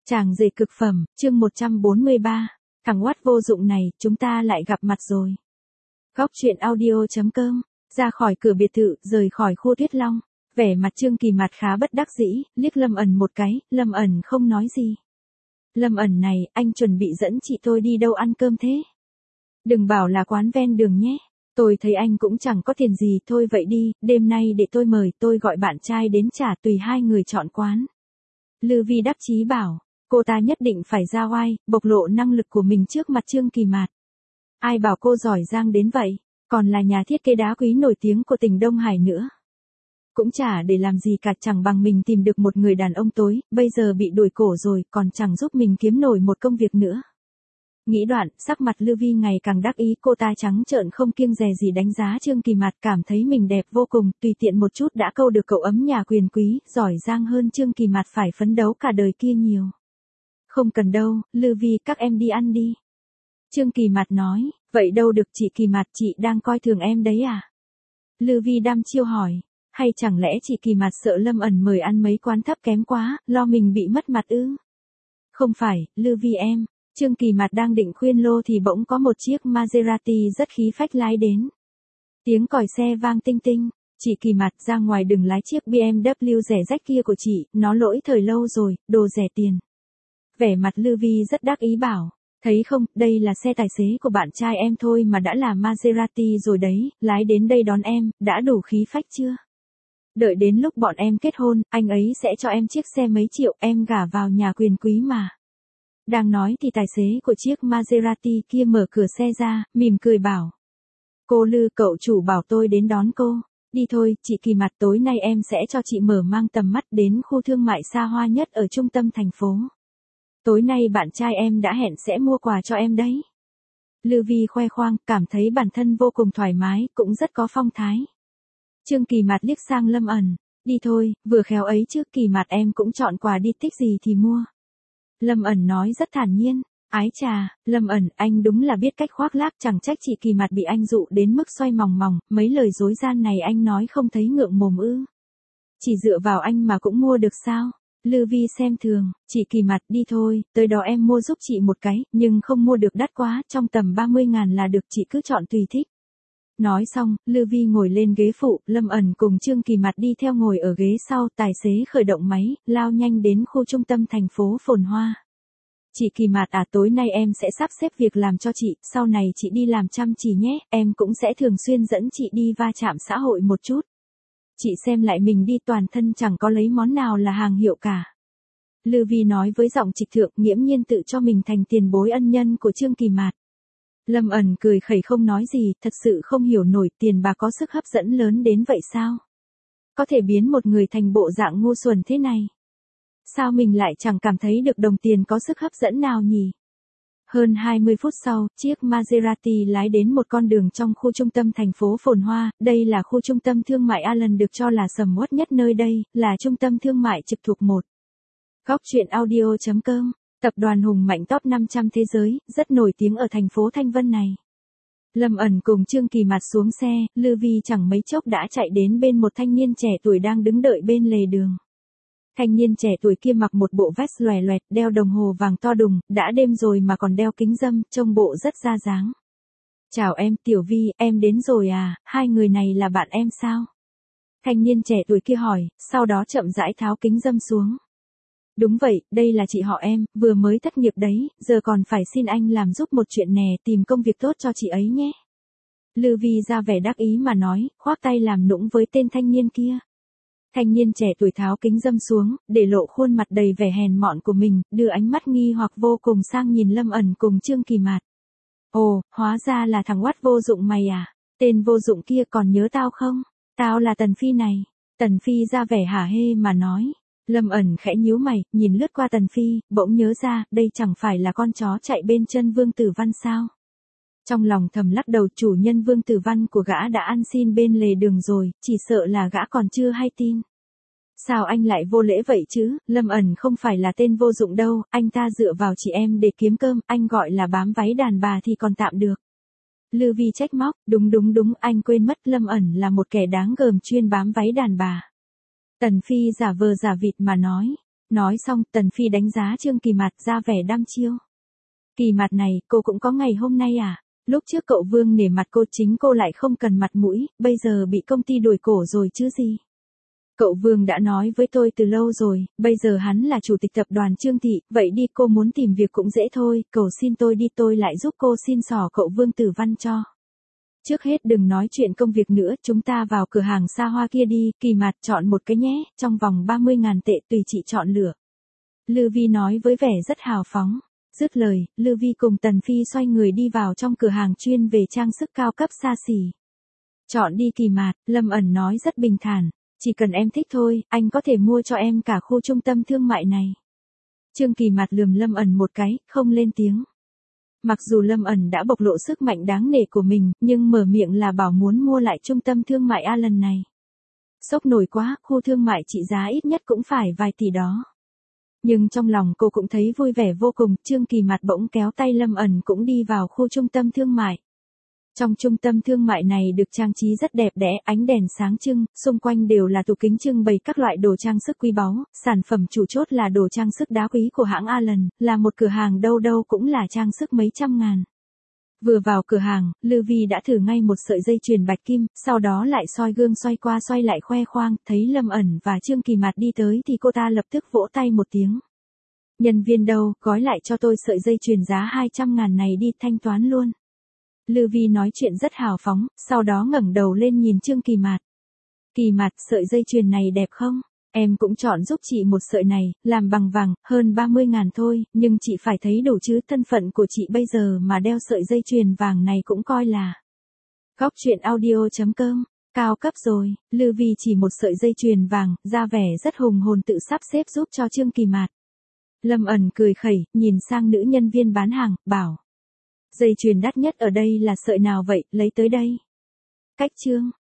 Chàng rể cực phẩm, chương 143. Thằng oát vô dụng này, chúng ta lại gặp mặt rồi. Góc truyện audio.com. Ra khỏi cửa biệt thự, rời khỏi khu Tuyết Long. Vẻ mặt Trương Kỳ Mạt khá bất đắc dĩ, liếc Lâm ẩn một cái, Lâm ẩn không nói gì. Lâm ẩn này, anh chuẩn bị dẫn chị tôi đi đâu ăn cơm thế? Đừng bảo là quán ven đường nhé. Tôi thấy anh cũng chẳng có tiền gì, thôi vậy đi, đêm nay để tôi mời, tôi gọi bạn trai đến trả, tùy hai người chọn quán. Lư Vi đắc chí bảo. Cô ta nhất định phải ra oai, bộc lộ năng lực của mình trước mặt Trương Kỳ Mạt. Ai bảo cô giỏi giang đến vậy, còn là nhà thiết kế đá quý nổi tiếng của tỉnh Đông Hải nữa. Cũng chả để làm gì cả, chẳng bằng mình tìm được một người đàn ông tối, bây giờ bị đuổi cổ rồi, còn chẳng giúp mình kiếm nổi một công việc nữa. Nghĩ đoạn, sắc mặt Lư Vi ngày càng đắc ý, cô ta trắng trợn không kiêng dè gì đánh giá Trương Kỳ Mạt, cảm thấy mình đẹp vô cùng, tùy tiện một chút đã câu được cậu ấm nhà quyền quý, giỏi giang hơn Trương Kỳ Mạt phải phấn đấu cả đời kia nhiều. Không cần đâu, Lư Vi, các em đi ăn đi. Trương Kỳ Mạt nói, vậy đâu được chị Kỳ Mạt, chị đang coi thường em đấy à? Lư Vi đăm chiêu hỏi, hay chẳng lẽ chị Kỳ Mạt sợ Lâm ẩn mời ăn mấy quán thấp kém quá, lo mình bị mất mặt ư? Không phải, Lư Vi em. Trương Kỳ Mạt đang định khuyên lô thì bỗng có một chiếc Maserati rất khí phách lái đến. Tiếng còi xe vang tinh tinh. Chị Kỳ Mạt, ra ngoài đừng lái chiếc BMW rẻ rách kia của chị, nó lỗi thời lâu rồi, đồ rẻ tiền. Vẻ mặt Lư Vi rất đắc ý bảo, thấy không, đây là xe tài xế của bạn trai em thôi mà đã là Maserati rồi đấy, lái đến đây đón em, đã đủ khí phách chưa? Đợi đến lúc bọn em kết hôn, anh ấy sẽ cho em chiếc xe mấy triệu, em gả vào nhà quyền quý mà. Đang nói thì tài xế của chiếc Maserati kia mở cửa xe ra, mỉm cười bảo. Cô Lư, cậu chủ bảo tôi đến đón cô. Đi thôi, chị Kỳ Mạt, tối nay em sẽ cho chị mở mang tầm mắt đến khu thương mại xa hoa nhất ở trung tâm thành phố. Tối nay bạn trai em đã hẹn sẽ mua quà cho em đấy. Lư Vi khoe khoang, cảm thấy bản thân vô cùng thoải mái, cũng rất có phong thái. Trương Kỳ Mạt liếc sang Lâm ẩn, đi thôi, vừa khéo ấy chứ, Kỳ Mạt em cũng chọn quà đi, thích gì thì mua. Lâm ẩn nói rất thản nhiên, ái chà, Lâm ẩn, anh đúng là biết cách khoác lác, chẳng trách chị Kỳ Mạt bị anh dụ đến mức xoay mòng mòng, mấy lời dối gian này anh nói không thấy ngượng mồm ư? Chỉ dựa vào anh mà cũng mua được sao? Lư Vi xem thường, chị Kỳ Mạt, đi thôi, tới đó em mua giúp chị một cái, nhưng không mua được đắt quá, trong tầm 30.000 là được, chị cứ chọn tùy thích. Nói xong, Lư Vi ngồi lên ghế phụ, Lâm ẩn cùng Trương Kỳ Mạt đi theo ngồi ở ghế sau, tài xế khởi động máy, lao nhanh đến khu trung tâm thành phố phồn hoa. Chị Kỳ Mạt à, tối nay em sẽ sắp xếp việc làm cho chị, sau này chị đi làm chăm chỉ nhé, em cũng sẽ thường xuyên dẫn chị đi va chạm xã hội một chút. Chị xem lại mình đi, toàn thân chẳng có lấy món nào là hàng hiệu cả. Lư Vi nói với giọng trịch thượng, nghiễm nhiên tự cho mình thành tiền bối ân nhân của Trương Kỳ Mạt. Lâm ẩn cười khẩy không nói gì, thật sự không hiểu nổi, tiền bạc có sức hấp dẫn lớn đến vậy sao? Có thể biến một người thành bộ dạng ngu xuẩn thế này. Sao mình lại chẳng cảm thấy được đồng tiền có sức hấp dẫn nào nhỉ? Hơn 20 phút sau, chiếc Maserati lái đến một con đường trong khu trung tâm thành phố phồn hoa, đây là khu trung tâm thương mại Allen, được cho là sầm uất nhất nơi đây, là trung tâm thương mại trực thuộc một. Góc truyện audio.com. Tập đoàn hùng mạnh top 500 thế giới, rất nổi tiếng ở thành phố Thanh Vân này. Lâm ẩn cùng Trương Kỳ Mạt xuống xe, Lư Vi chẳng mấy chốc đã chạy đến bên một thanh niên trẻ tuổi đang đứng đợi bên lề đường. Thanh niên trẻ tuổi kia mặc một bộ vest loè loẹt, đeo đồng hồ vàng to đùng, đã đêm rồi mà còn đeo kính râm, trông bộ rất ra dáng. Chào em, Tiểu Vi, em đến rồi à, hai người này là bạn em sao? Thanh niên trẻ tuổi kia hỏi, sau đó chậm rãi tháo kính râm xuống. Đúng vậy, đây là chị họ em, vừa mới thất nghiệp đấy, giờ còn phải xin anh làm giúp một chuyện nè, tìm công việc tốt cho chị ấy nhé. Lư Vi ra vẻ đắc ý mà nói, khoác tay làm nũng với tên thanh niên kia. Thanh niên trẻ tuổi tháo kính râm xuống, để lộ khuôn mặt đầy vẻ hèn mọn của mình, đưa ánh mắt nghi hoặc vô cùng sang nhìn Lâm ẩn cùng Trương Kỳ Mạt. Ồ, hóa ra là thằng oát vô dụng mày à, tên vô dụng kia, còn nhớ tao không? Tao là Tần Phi này. Tần Phi ra vẻ hả hê mà nói. Lâm ẩn khẽ nhíu mày, nhìn lướt qua Tần Phi, bỗng nhớ ra, đây chẳng phải là con chó chạy bên chân Vương Tử Văn sao? Trong lòng thầm lắc đầu, chủ nhân Vương Tử Văn của gã đã ăn xin bên lề đường rồi, chỉ sợ là gã còn chưa hay tin. Sao anh lại vô lễ vậy chứ, Lâm ẩn không phải là tên vô dụng đâu, anh ta dựa vào chị em để kiếm cơm, anh gọi là bám váy đàn bà thì còn tạm được. Lư Vi trách móc, đúng, anh quên mất Lâm ẩn là một kẻ đáng gờm chuyên bám váy đàn bà. Tần Phi giả vờ giả vịt mà nói, Nói xong, Tần Phi đánh giá Trương Kỳ Mạt ra vẻ đăm chiêu. Kỳ Mạt này, cô cũng có ngày hôm nay à? Lúc trước cậu Vương nể mặt cô, chính cô lại không cần mặt mũi, bây giờ bị công ty đuổi cổ rồi chứ gì. Cậu Vương đã nói với tôi từ lâu rồi, bây giờ hắn là chủ tịch tập đoàn Trương Thị, vậy đi, cô muốn tìm việc cũng dễ thôi, cầu xin tôi đi, tôi lại giúp cô xin xỏ cậu Vương Tử Văn cho. Trước hết đừng nói chuyện công việc nữa, chúng ta vào cửa hàng xa hoa kia đi, Kỳ Mạt chọn một cái nhé, trong vòng 30.000 tệ tùy chị chọn lựa. Lư Vi nói với vẻ rất hào phóng. Dứt lời, Lư Vi cùng Tần Phi xoay người đi vào trong cửa hàng chuyên về trang sức cao cấp xa xỉ. Chọn đi Kỳ Mạt, Lâm Ẩn nói rất bình thản, chỉ cần em thích thôi, anh có thể mua cho em cả khu trung tâm thương mại này. Trương Kỳ Mạt lườm Lâm Ẩn một cái, không lên tiếng. Mặc dù Lâm Ẩn đã bộc lộ sức mạnh đáng nể của mình, nhưng mở miệng là bảo muốn mua lại trung tâm thương mại A lần này. Sốc nổi quá, khu thương mại trị giá ít nhất cũng phải vài tỷ đó. Nhưng trong lòng cô cũng thấy vui vẻ vô cùng, Trương Kỳ Mạt bỗng kéo tay Lâm Ẩn cũng đi vào khu trung tâm thương mại. Trong trung tâm thương mại này được trang trí rất đẹp đẽ, ánh đèn sáng trưng, xung quanh đều là tủ kính trưng bày các loại đồ trang sức quý báu, sản phẩm chủ chốt là đồ trang sức đá quý của hãng Allen, là một cửa hàng đâu đâu cũng là trang sức mấy trăm ngàn. Vừa vào cửa hàng, Lư Vi đã thử ngay một sợi dây chuyền bạch kim, sau đó lại soi gương xoay qua xoay lại khoe khoang, thấy Lâm Ẩn và Trương Kỳ Mạt đi tới thì cô ta lập tức vỗ tay một tiếng. Nhân viên đâu, gói lại cho tôi sợi dây chuyền giá 200.000 này đi, thanh toán luôn. Lư Vi nói chuyện rất hào phóng, sau đó ngẩng đầu lên nhìn Trương Kỳ Mạt. Kỳ Mạt, sợi dây chuyền này đẹp không? Em cũng chọn giúp chị một sợi này, làm bằng vàng, hơn 30.000 thôi, nhưng chị phải thấy đủ chứ, thân phận của chị bây giờ mà đeo sợi dây chuyền vàng này cũng coi là. Góc truyện audio.com, cao cấp rồi, Lư Vi chỉ một sợi dây chuyền vàng, ra vẻ rất hùng hồn tự sắp xếp giúp cho Trương Kỳ Mạt. Lâm Ẩn cười khẩy, nhìn sang nữ nhân viên bán hàng, bảo. Dây chuyền đắt nhất ở đây là sợi nào vậy, lấy tới đây. Cách Trương